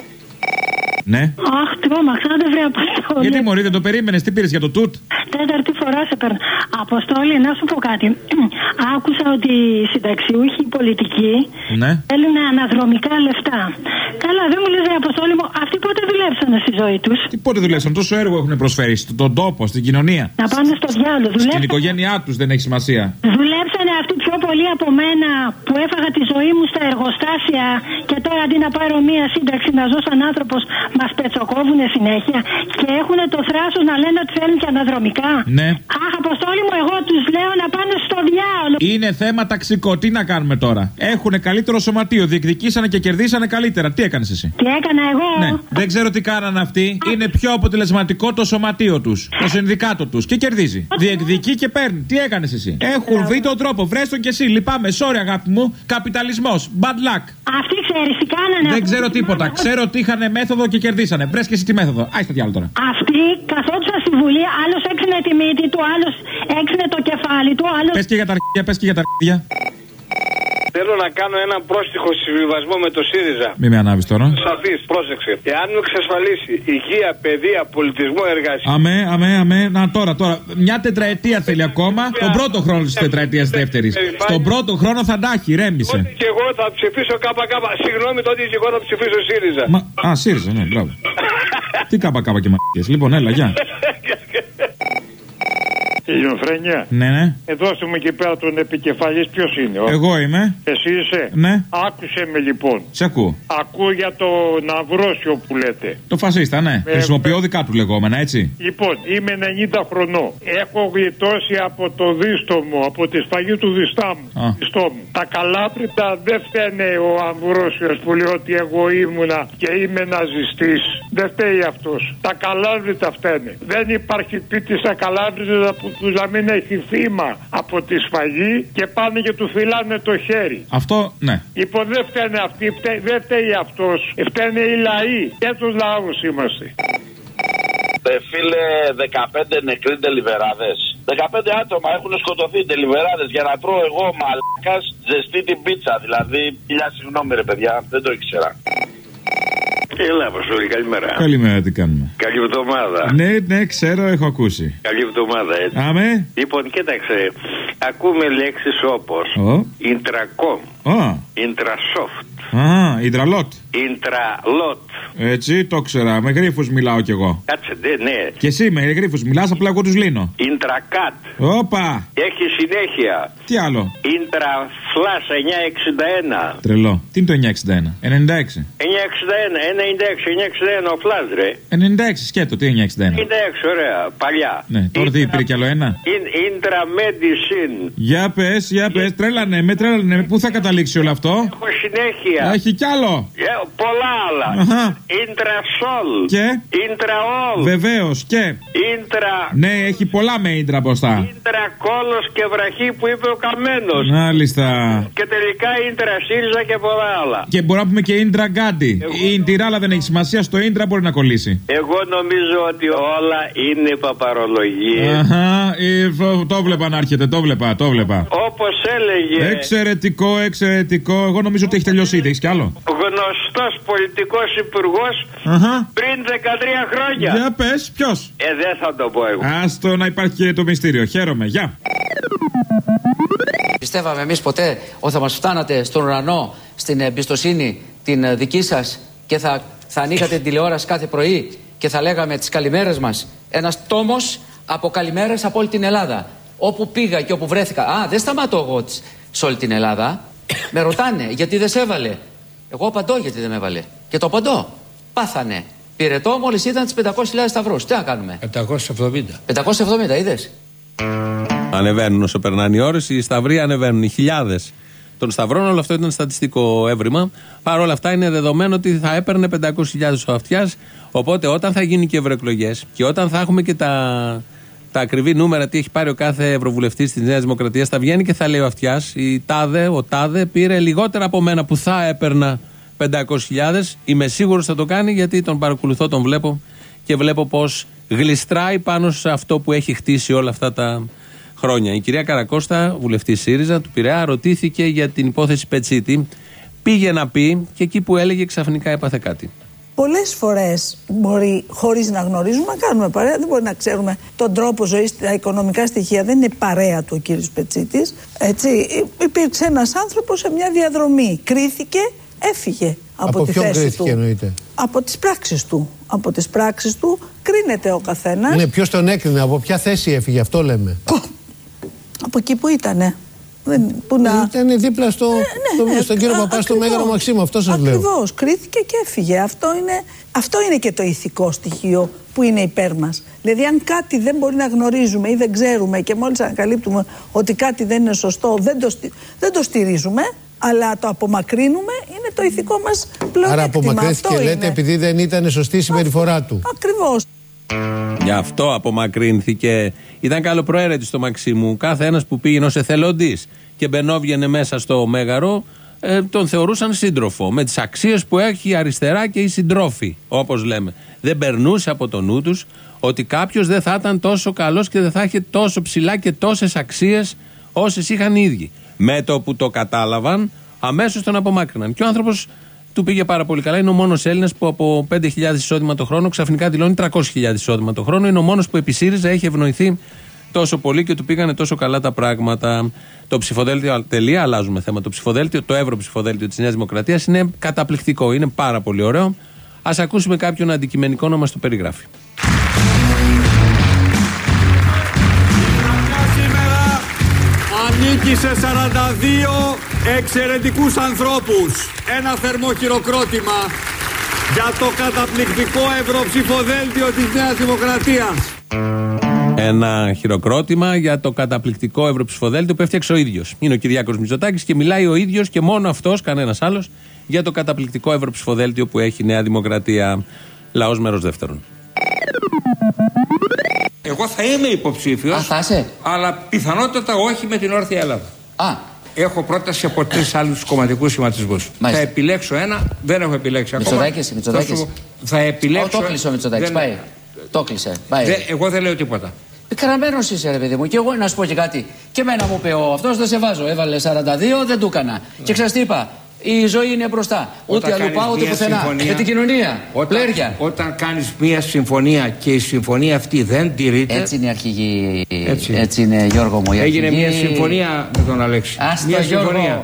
Ναι. Αχ, τρόμαξα, δεν βρει Αποστόλη. Γιατί μωρή, δεν το περίμενες, τι πήρες για το τούτ? Τέταρτη φορά σε παίρνω. Αποστόλη, να σου πω κάτι. Άκουσα ότι οι συνταξιούχοι πολιτικοί ναι. θέλουν αναδρομικά λεφτά. Καλά, δεν μου λες, Αποστόλη μου, αυτοί πότε δουλέψανε στη ζωή τους? Τι πότε δουλέψαν, τόσο έργο έχουν προσφέρει στον τόπο, στην κοινωνία. Να πάνε στο διάλογο. Δουλέψαν... Στην οικογένειά τους δεν έχει σημασία. Δουλέψανε αυτοί πιο πολύ από μένα που έφαγα τη ζωή μου στα εργοστάσια και τώρα αντί να πάρω μία σύνταξη να ζω σαν άνθρωπος, μας πετσοκόβουνε συνέχεια και έχουν το θράσος να λένε ότι θέλουν και αναδρομικά. Ναι. Αχ, Αποστόλη μου, εγώ τους λέω να πάνε στο διάολο. Είναι θέμα ταξικό, τι να κάνουμε τώρα? Έχουν καλύτερο σωματείο, διεκδικήσανε και κερδίσανε καλύτερα. Τι έκανες εσύ? Τι έκανα εγώ? Ναι. Δεν ξέρω τι κάνανε αυτοί. Είναι πιο αποτελεσματικό το σωματείο τους, το συνδικάτο τους και κερδίζει. Διεκδικεί και παίρνει. Τι έκανες εσύ? Έχουν βρει τον τρόπο, βρες τον κι εσύ. Λυπάμαι, sorry αγάπη μου. Καπιταλισμός. Bad luck. Αυτοί ξέρεις τι κάνανε? Δεν ξέρω τίποτα. Ξέρω ότι είχαν μέθοδο και κερδίσανε. Βρες και εσύ τη μέθοδο. Άιστα τι άλλο τώρα. Αυτοί καθόντουσαν στη Βουλή, άλλος έξινε τη μύτη του, άλλος έξινε το κεφάλι του, άλλος. Πες και για τα αρχίδια, πες και για τα αρχίδια. Θέλω να κάνω έναν πρόστιχο συμβιβασμό με το ΣΥΡΙΖΑ. Μην με ανάβεις τώρα. Σαφής, πρόσεξε. Εάν μου εξασφαλίσει υγεία, παιδεία, πολιτισμό, εργασία. Αμέ, αμέ, αμέ. Να τώρα, τώρα. Μια τετραετία θέλει ακόμα. Τον πρώτο χρόνο της τετραετίας δεύτερης. Στον πρώτο χρόνο θα τα έχει, ρέμισε. Τότε και εγώ θα ψηφίσω ΚΚ. Συγγνώμη, τότε και εγώ θα ψηφίσω ΣΥΡΙΖΑ. Μα, α, ΣΥΡΙΖΑ, ναι, μπράβο. Τι ΚΚ και μ***ες. Λοιπόν, έλα, γεια. Ελληνοφρένια. Ναι, ναι. Εδώ μου εκεί πέρα τον επικεφαλής ποιος είναι? Εγώ είμαι. Εσύ είσαι? Ναι. Άκουσε με λοιπόν. Σε ακούω. Ακούω για τον Αμβρόσιο που λέτε. Το φασίστα, ναι. Ε, Χρησιμοποιώ με... δικά του λεγόμενα, έτσι. Λοιπόν, είμαι ενενήντα χρονών. Έχω γλιτώσει από το δίστο μου, από τη σφαγή του διστά μου. Διστό μου. Τα καλάπρητα δεν φταίνε ο Αμβρόσιος που λέει ότι εγώ ήμουνα και είμαι ναζιστής. Δεν φταίει αυτός. Τα καλάπρητα φταίνε. Δεν υπάρχει πίτη στα καλάπρητα που του να μην έχει θύμα από τη σφαγή και πάνε και του φυλάνε το χέρι. Αυτό, ναι. Λοιπόν, δεν φταίνε αυτοί, φταί, δεν φταίει αυτός. Φταίνε οι λαοί. Και τους λαούς είμαστε. Ε, φίλε, δεκαπέντε νεκροί τελιβεράδες. δεκαπέντε άτομα έχουν σκοτωθεί τελιβεράδες για να τρώω εγώ μαλάκας ζεστή την πίτσα. Δηλαδή, χιλιά συγγνώμη ρε παιδιά, δεν το ήξερα. Έλα, Αποστόλη, καλημέρα. Καλημέρα, τι κάνουμε? Καλή εβδομάδα. Ναι, ναι, ξέρω, έχω ακούσει. Καλή εβδομάδα, έτσι. Αμέ. Λοιπόν, κοίταξε, ακούμε λέξεις όπως oh. Intracom, oh. Intrasoft, Α, Ιντραλότ. Intralot. Έτσι, το ξέρα. Με γρίφους μιλάω κι εγώ. Κάτσε, ναι, ναι. Και εσύ με γρίφους μιλάς, απλά εγώ τους λύνω. Intracat. Όπα. Έχει συνέχεια. Τι άλλο? Intraflash εννιακόσια εξήντα ένα. Τρελό. Τι είναι το εννιακόσια εξήντα ένα? ενενήντα έξι. εννιακόσια εξήντα ένα, ενενήντα έξι, εννιακόσια εξήντα ένα ο Flash, ρε. ενενήντα έξι, σκέτο, τι εννιακόσια εξήντα ένα? ενενήντα έξι, ωραία, παλιά. Ναι, τώρα τι πήρε κι άλλο ένα? Intramedicine. Για πες, για πες, τρέλανε, με τρέλανε. Πού θα καταλήξει όλο αυτό? Έχω συνέχεια. Έχει κι άλλο. Yeah, πολλά άλλα. Αχα. Intrasol. Και. Intraol. Βεβαίως, και. Intra. Ναι, έχει πολλά με ίντρα μπροστά. Intrακόλος και βραχή που είπε ο Καμένος. Μάλιστα. Και τελικά Intrasύριζα και πολλά άλλα. Και μπορούμε να πούμε και Ίντρα Γκάντι. Εγώ... Η Ιντιράλα δεν έχει σημασία, στο Ίντρα μπορεί να κολλήσει. Εγώ νομίζω ότι όλα είναι παπαρολογίες. Αχα, ε, το βλέπα να έρχεται, το βλέπα, το βλέπα. Όπως έλεγε. Εξαιρετικό, εξαιρετικό. Εγώ νομίζω ότι έχει τελειώσει ήδη, έχεις κι άλλο. Γνωστός πολιτικός υπουργός Αχα. πριν δεκατρία χρόνια. Για πες, ποιος? Ε, δεν θα το πω εγώ. Άστο να υπάρχει και το μυστήριο. Χαίρομαι, γεια. Πιστεύαμε εμείς ποτέ ότι θα μας φτάνατε στον ουρανό, στην εμπιστοσύνη την δική σας και θα, θα ανοίγατε την τηλεόραση κάθε πρωί και θα λέγαμε τις καλημέρες μας. Ένας τόμος από καλημέρες από όλη την Ελλάδα. Όπου πήγα και όπου βρέθηκα. Α, δεν σταματώ εγώ σε όλη την Ελλάδα. Με ρωτάνε γιατί δεν σε έβαλε. Εγώ απαντώ γιατί δεν με έβαλε. Και το απαντώ. πάθανε πυρετό μόλις ήταν τις πεντακόσιες χιλιάδες σταυρούς. Τι να κάνουμε? πεντακόσια εβδομήντα. πεντακόσια εβδομήντα, είδες. Ανεβαίνουν όσο περνάνε οι ώρες, οι σταυροί ανεβαίνουν, οι χιλιάδες των σταυρών. Όλο αυτό ήταν στατιστικό έβριμα. Παρ' όλα αυτά είναι δεδομένο ότι θα έπαιρνε πεντακόσιες χιλιάδες ο Αυτιάς. Οπότε όταν θα γίνουν και ευρωεκλογές και όταν θα έχουμε και τα, τα ακριβή νούμερα τι έχει πάρει ο κάθε ευρωβουλευτής της Νέας Δημοκρατίας, θα βγαίνει και θα λέει ο Αυτιάς, η τάδε, ο τάδε πήρε λιγότερα από μένα που θα έπαιρνα πεντακόσιες χιλιάδες. Είμαι σίγουρος θα το κάνει, γιατί τον παρακολουθώ, τον βλέπω και βλέπω πως γλιστράει πάνω σε αυτό που έχει χτίσει όλα αυτά τα χρόνια. Η κυρία Καρακώστα, βουλευτή ΣΥΡΙΖΑ του Πειραιά, ρωτήθηκε για την υπόθεση Πετσίτη. Πήγε να πει και εκεί που έλεγε ξαφνικά έπαθε κάτι. Πολλές φορές μπορεί, χωρίς να γνωρίζουμε, να κάνουμε παρέα. Δεν μπορεί να ξέρουμε τον τρόπο ζωής, τα οικονομικά στοιχεία. Δεν είναι παρέα του ο κύριος Πετσίτης. Έτσι, υπήρξε ένας άνθρωπος σε μια διαδρομή. Κρίθηκε, έφυγε από, από τη θέση κρίθηκε, του. Εννοείται. Από τις πράξεις του. Από τις πράξεις του κρίνεται ο καθένας. Ναι, ποιος τον έκρινε, από ποια θέση έφυγε, αυτό λέμε. Από εκεί που ήτανε. Δεν, που να... Ήταν δίπλα στο, ε, ναι, στο, στον κύριο α, Παπά, στο Μέγαρο Μαξίμου, αυτό σας λέω. Ακριβώς, κρίθηκε και έφυγε. Αυτό είναι, αυτό είναι και το ηθικό στοιχείο που είναι υπέρ μας. Δηλαδή, αν κάτι δεν μπορεί να γνωρίζουμε ή δεν ξέρουμε και μόλις ανακαλύπτουμε ότι κάτι δεν είναι σωστό, δεν το, δεν το στηρίζουμε, αλλά το απομακρύνουμε, είναι το ηθικό μας πλεονέκτημα. Άρα απομακρύνθηκε, λέτε, είναι. Επειδή δεν ήταν σωστή η συμπεριφορά του. Ακριβώς. Γι' αυτό απομακρύνθηκε. Ήταν καλοπροαίρετη στο Μαξίμου. Κάθε ένας που πήγαινε ως εθελοντής και μπαινόβγαινε μέσα στο Μέγαρο, ε, τον θεωρούσαν σύντροφο. Με τις αξίες που έχει η αριστερά και οι συντρόφοι, όπως λέμε. Δεν περνούσε από το νου τους ότι κάποιος δεν θα ήταν τόσο καλός και δεν θα είχε τόσο ψηλά και τόσες αξίες όσες είχαν οι ίδιοι. Με το που το κατάλαβαν, αμέσως τον απομάκρυναν. Και ο άνθρωπος του πήγε πάρα πολύ καλά. Είναι ο μόνος Έλληνας που από πέντε χιλιάδες εισόδημα το χρόνο ξαφνικά δηλώνει τριακόσιες χιλιάδες εισόδημα το χρόνο. Είναι ο μόνος που επί ΣΥΡΙΖΑ έχει ευνοηθεί τόσο πολύ και του πήγανε τόσο καλά τα πράγματα. Το ψηφοδέλτιο, τελεία, αλλάζουμε θέμα. Το ψηφοδέλτιο, το ευρωψηφοδέλτιο της Νέας Δημοκρατίας είναι καταπληκτικό. Είναι πάρα πολύ ωραίο. Ας ακούσουμε κάποιον αντικειμενικό να μας το περιγράφει. Ανήκει σε σαράντα δύο εξαιρετικούς ανθρώπους. Ένα θερμό χειροκρότημα για το καταπληκτικό ευρωψηφοδέλτιο της Νέας Δημοκρατίας. Ένα χειροκρότημα για το καταπληκτικό ευρωψηφοδέλτιο που έφτιαξε ο ίδιος. Είναι ο Κυριάκος Μητσοτάκης και μιλάει ο ίδιος και μόνο αυτός, κανένας άλλος, για το καταπληκτικό ευρωψηφοδέλτιο που έχει η Νέα Δημοκρατία. Λαός μέρος δεύτερον. Εγώ θα είμαι υποψήφιος. Α, θα είσαι. Αλλά πιθανότατα όχι με την Όρθια Ελλάδα. Α. Έχω πρόταση από τρεις άλλους κομματικούς σχηματισμούς. Θα επιλέξω ένα, δεν έχω επιλέξει ακόμα. Μητσοτάκης, Μητσοτάκης. Θα, θα επιλέξω. Το κλείσε ο Μητσοτάκης. Δεν... Πάει. Το κλείσε. Πάει. Δε, εγώ δεν λέω τίποτα. Καραμένος είσαι, ρε παιδί μου. Και εγώ να σου πω και κάτι. Και εμένα μου είπε ο αυτός, δεν σε βάζω. Έβαλε σαράντα δύο, δεν του έκανα. Ναι. Και ξέρεις τι είπα. Η ζωή είναι μπροστά. Ούτε αλλού πάω, ούτε πουθενά. Με την κοινωνία. Όταν, όταν κάνεις μια συμφωνία και η συμφωνία αυτή δεν τηρείται. Έτσι είναι η αρχηγή. Έτσι, έτσι είναι, Γιώργο μου. Η Έγινε αρχηγή... μια συμφωνία με τον Αλέξη. Άστα, μια Γιώργο. συμφωνία.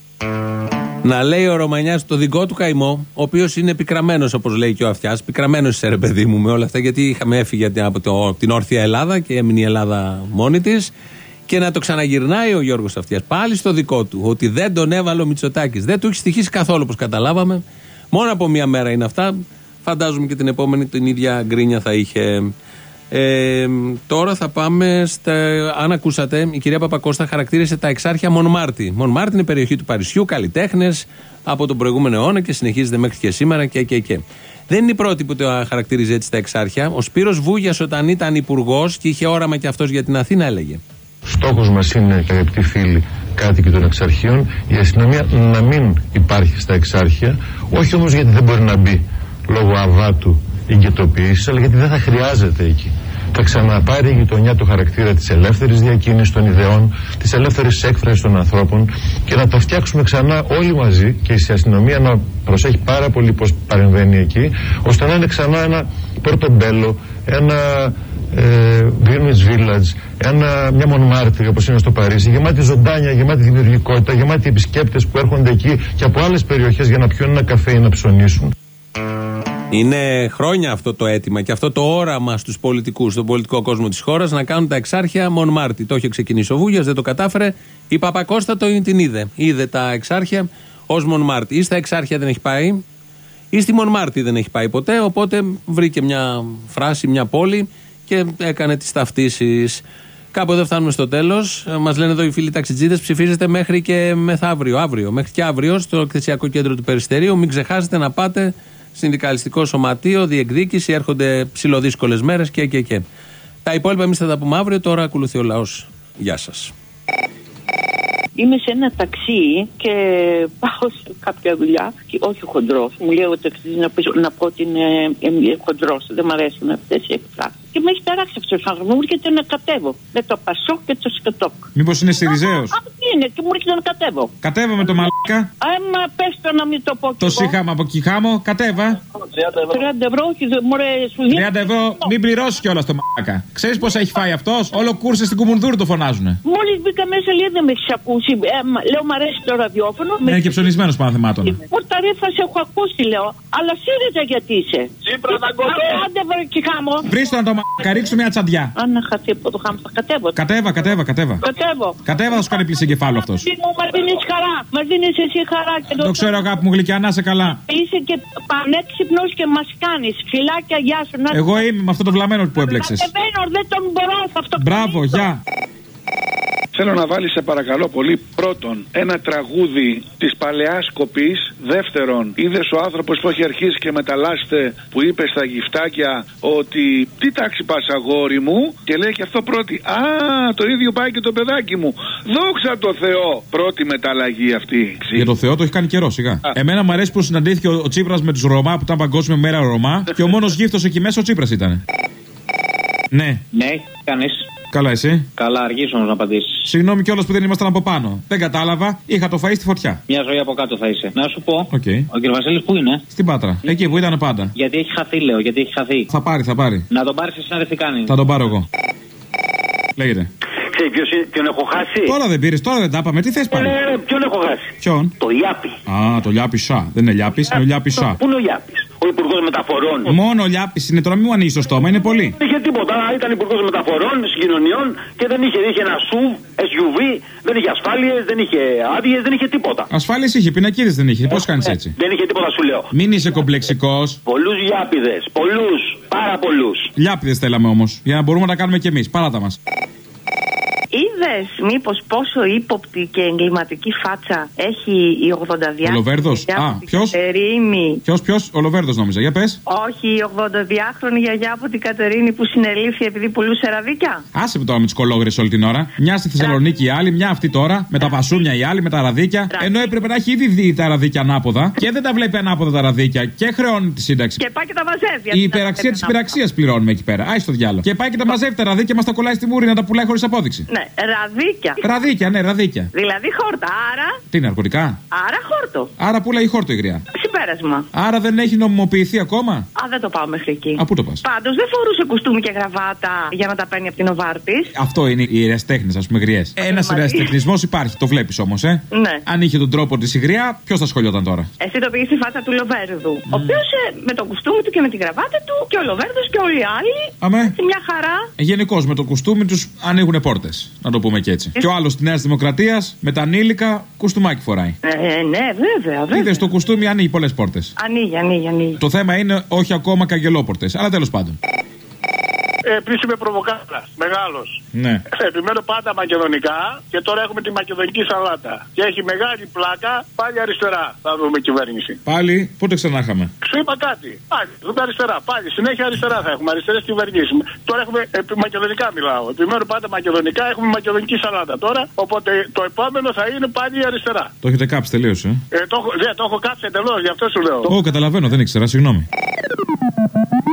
Να λέει ο Ρωμανιάς το δικό του καημό, ο οποίος είναι πικραμένος, όπως λέει και ο Αυτιάς. Πικραμένος είσαι, ρε παιδί μου, με όλα αυτά, γιατί είχαμε έφυγε από το, την όρθια Ελλάδα και έμεινε η Ελλάδα μόνη της. Και να το ξαναγυρνάει ο Γιώργος Αυτιάς πάλι στο δικό του, ότι δεν τον έβαλε ο Μητσοτάκης. Δεν του έχει στοιχήσει καθόλου, όπως καταλάβαμε. Μόνο από μία μέρα είναι αυτά. Φαντάζομαι και την επόμενη την ίδια γκρίνια θα είχε. Ε, τώρα θα πάμε στα. Αν ακούσατε, η κυρία Παπακώστα χαρακτήρισε τα εξάρχεια Μονμάρτη. Μονμάρτη είναι περιοχή του Παρισιού, καλλιτέχνες από τον προηγούμενο αιώνα και συνεχίζεται μέχρι και σήμερα και και και. Δεν είναι η πρώτη που το χαρακτήριζε έτσι τα εξάρχεια. Ο Σπύρος Βούγιας, όταν ήταν υπουργός και είχε όραμα και αυτός για την Αθήνα, έλεγε: στόχος μας είναι, αγαπητοί φίλοι κάτοικοι των εξαρχείων, η αστυνομία να μην υπάρχει στα εξάρχεια, όχι όμως γιατί δεν μπορεί να μπει λόγω αβάτου εγκαιτοποίησης, αλλά γιατί δεν θα χρειάζεται εκεί. Θα ξαναπάρει η γειτονιά το χαρακτήρα της ελεύθερης διακίνησης των ιδεών, της ελεύθερης έκφρασης των ανθρώπων και να το φτιάξουμε ξανά όλοι μαζί και η αστυνομία να προσέχει πάρα πολύ πώς παρεμβαίνει εκεί, ώστε να είναι ξανά ένα Πορτομπέλο, ένα ε, Greenwich Village, ένα, μια Μονμάρτη όπως είναι στο Παρίσι, γεμάτη ζωντάνια, γεμάτη δημιουργικότητα, γεμάτη επισκέπτες που έρχονται εκεί και από άλλες περιοχές για να πιούν ένα καφέ ή να ψωνίσουν. Είναι χρόνια αυτό το αίτημα και αυτό το όραμα στους πολιτικούς, στον πολιτικό κόσμο της χώρας, να κάνουν τα εξάρχεια Μονμάρτη. Το είχε ξεκινήσει ο Βούγιας, δεν το κατάφερε. Η Παπακώστα το την είδε. Είδε τα εξάρχεια ως Μονμάρτη. Ή στα εξάρχεια δεν έχει πάει, Ή στη Μονμάρτη δεν έχει πάει ποτέ, οπότε βρήκε μια φράση, μια πόλη και έκανε τις ταυτίσεις. Κάπου εδώ φτάνουμε στο τέλος. Μας λένε εδώ οι φίλοι ταξιτζίδες, ψηφίζετε μέχρι και μεθαύριο, αύριο, μέχρι και αύριο στο εκθεσιακό κέντρο του Περιστερίου. Μην ξεχάσετε να πάτε συνδικαλιστικό σωματείο, διεκδίκηση, έρχονται ψιλοδύσκολες μέρες και, και, και. Τα υπόλοιπα εμείς θα τα πούμε αύριο, τώρα ακολουθεί ο λαός. Γεια σας. Είμαι σε ένα ταξί και πάω σε κάποια δουλειά, και όχι χοντρός. Μου λέει ο ταξιτζής να, να πω ότι είναι ε, χοντρός. Δεν μου αρέσουν αυτές οι εκφράσεις. Και με έχει ταράξει αυτός ο άνθρωπος. Μου έρχεται να κατέβω με το Πασόκ και το Σκατόκ. Μήπως είναι Σιριζέος? Α, είναι και μου έρχεται να κατέβω. Κατέβω με το μαλάκα. Άμα πες το να μην το πω. Το σύχαμα από κυχάμο, κατέβα. τριάντα ευρώ, όχι, μωρέ, σου δίνει. τριάντα ευρώ, μην πληρώσει κιόλας το μαλάκα. Ξέρεις πόσα έχει φάει αυτός? Όλο κούρσε στην Κουμουνδούρου το φωνάζουνε. Μόλις μπήκα μέσα, λέει δεν με έχει ακούσει. Ε, λέω μ' αρέσει το ραδιόφωνο. Είναι και ψωνισμένος παναθεμάτων. Πορταρέ θα σε έχω ακούσει, λέω. Αλλά ΣΥΡΙΖΑ γιατί είσαι? Τσίπρα θα κοντώ. Άντε βρε κυχάμο. Βρίστο να το μαλάκα, ρίξου μια τσαντιά. Αν να χαθεί από το χάμο θα κατέβω. Κατέβα, κατέβα, κατέβα. Κατέβω. Κατέβα, θα σου κάνει πλήση εγκεφάλου αυτός. Μα δίνεις χαρά. Μα δίνεις εσύ χαρά. Και το, το ξέρω, αγάπη μου γλυκιά, να είσαι καλά. Είσαι και πανέξυπνος και μας κάνεις. Φιλάκια, γεια σου. Να... Εγώ είμαι με αυτό το βλαμμένο που έμπλεξες. Δεν τον μπορώ αυτό. Μπράβο, γεια. Θέλω να βάλεις σε παρακαλώ πολύ πρώτον ένα τραγούδι της παλαιάς κοπής. Δεύτερον, είδες ο άνθρωπος που έχει αρχίσει και μεταλλάσσεται, που είπε στα γυφτάκια ότι τι τάξη πας αγόρι μου, και λέει και αυτό πρώτη. Α, το ίδιο πάει και το παιδάκι μου. Δόξα τω Θεώ. Πρώτη μεταλλαγή αυτή. Για το Θεό το έχει κάνει καιρό, σιγά. Α. Εμένα μου αρέσει που συναντήθηκε ο, ο Τσίπρας με τους Ρωμά που ήταν παγκόσμια μέρα Ρωμά και ο μόνος γύφτος εκεί μέσα ο Τσίπρας ήταν. Ναι. Ναι, κάνεις. Καλά, εσύ. Καλά, αργήσω όμως να απαντήσεις. Συγγνώμη κιόλας που δεν ήμασταν από πάνω. Δεν κατάλαβα. Είχα το φαΐ στη φωτιά. Μια ζωή από κάτω θα είσαι. Να σου πω. Okay. Ο κ. Βασίλης πού είναι? Στην Πάτρα. Εκεί που ήταν πάντα. Γιατί έχει χαθεί, λέω. Γιατί έχει χαθεί. Θα πάρει, θα πάρει. Να τον πάρεις εσύ να δει τι κάνει. Θα τον πάρω εγώ. Λέγεται. Ξέρεις ποιον έχω χάσει? Τώρα δεν πήρες, τώρα δεν τα είπαμε. Τι θες πάλι? Ε, ποιον έχω χάσει? Ποιον? Το Λιάπη. Α, το Λιάπη Σα. Δεν είναι Λιάπης, είναι ο Λιάπη Σα. Πού είναι ο Λιάπης? Ο Υπουργός Μεταφορών. Μόνο ο Λιάπης είναι, τώρα μην μου ανοίγει το στόμα, είναι πολύ. Δεν είχε τίποτα. Ήταν Υπουργός Μεταφορών, Συγκοινωνιών και δεν είχε, είχε ένα σουβ, ες γιου βι, δεν είχε ασφάλειες, δεν είχε άδειες, δεν είχε τίποτα. Ασφάλειες είχε, πινακίδες δεν είχε. Πώς κάνεις έτσι? Δεν είχε τίποτα, σου λέω. Μην είσαι κομπλεξικός. Πολλούς Λιάπηδες, πολλούς, πάρα πολλούς. Λιάπηδες θέλαμε όμως, για να μπορούμε να τα κάνουμε κι εμείς. Παράτα μας. Είδες μήπως πόσο ύποπτη και εγκληματική φάτσα έχει η ογδονταδυάχρονη? Ο Λοβέρδος. Α, ποιος? Κατερίνη. Ποιος, ποιος? Ο Λοβέρδος νόμιζα. Για πες. Όχι, η ογδονταδυάχρονη γιαγιά από την Κατερίνη που συνελήφθη επειδή πουλούσε ραδίκια. Άσε με τώρα με τις κολόγρες όλη την ώρα. Μια στη Θεσσαλονίκη η άλλη, μια αυτή τώρα. Με τα πασούμια η άλλη, με τα ραδίκια. Ενώ έπρεπε να έχει ήδη δει τα ραδίκια ανάποδα και δεν τα βλέπει ανάποδα τα ραδίκια και χρεώνει τη σύνταξη. Και πάει και τα μαζεύει. Η υπεραξία τη υπεραξία πληρώνουμε εκεί πέρα. Άι στο διάλογο. Και πάει και τα μαζεύει τα ραδίκια, μα τα κολλάει στη μούρη να τα πουλάει χωρίς απόδειξη. Ναι, ραδίκια. Ραδίκια, ναι, ραδίκια. Δηλαδή χόρτα, άρα. Τι είναι, ναρκωτικά? Άρα χόρτο. Άρα πουλάει χόρτο η γριά. Συμπέρασμα. Άρα δεν έχει νομιμοποιηθεί ακόμα. Α, δεν το πάω μέχρι εκεί. Α, πού το πας? Πάντως δεν φορούσε κουστούμι και γραβάτα για να τα παίρνει από την Οβάρτης. Αυτό είναι οι ερασιτέχνες, ας πούμε, γριές. Ένας ερασιτεχνισμός υπάρχει, το βλέπεις όμως, ε. Ναι. Αν είχε τον τρόπο της η γριά, ποιος θα σχολιόταν τώρα? Εσύ το πήγες στη φάτσα του Λοβέρδου. Mm. Ο οποίος ε, με το κουστούμι του και με τη γραβάτα του και ο Λοβέρδος και όλοι οι άλλοι. Αμέ. Σε μια χαρά. Γενικώς με το κουστούμι τους ανοίγουν πόρτες. Να το πούμε και έτσι. Και ο άλλος τη Νέα Δημοκρατία με τα ανήλικα κουστούμάκι φοράει. Ε, ναι, βέβαια, βέβαια. Είδες, το κουστούμι ανοίγει πολλές πόρτες. Ανοίγει, ανοίγει, ανοίγει. Το θέμα είναι όχι ακόμα καγκελόπορτες. Αλλά τέλος πάντων. Επίσης είμαι προβοκάτρας, μεγάλος. Ναι. Επιμένω πάντα μακεδονικά και τώρα έχουμε τη μακεδονική σαλάτα. Και έχει μεγάλη πλάκα πάλι αριστερά. Θα δούμε κυβέρνηση. Πάλι, πότε ξανά είχαμε? Σου είπα κάτι. Πάλι, δούμε αριστερά. Πάλι, συνέχεια αριστερά θα έχουμε. Αριστερές κυβερνήσεις. Τώρα έχουμε επί, μακεδονικά μιλάω. Επιμένω πάντα μακεδονικά, έχουμε μακεδονική σαλάτα τώρα. Οπότε το επόμενο θα είναι πάλι αριστερά. Το έχετε κάψει τελείως, ε? ε το, δε, το έχω κάψει εντελώς, γι' αυτό σου λέω. Ω, καταλαβαίνω, δεν ήξερα, συγγνώμη.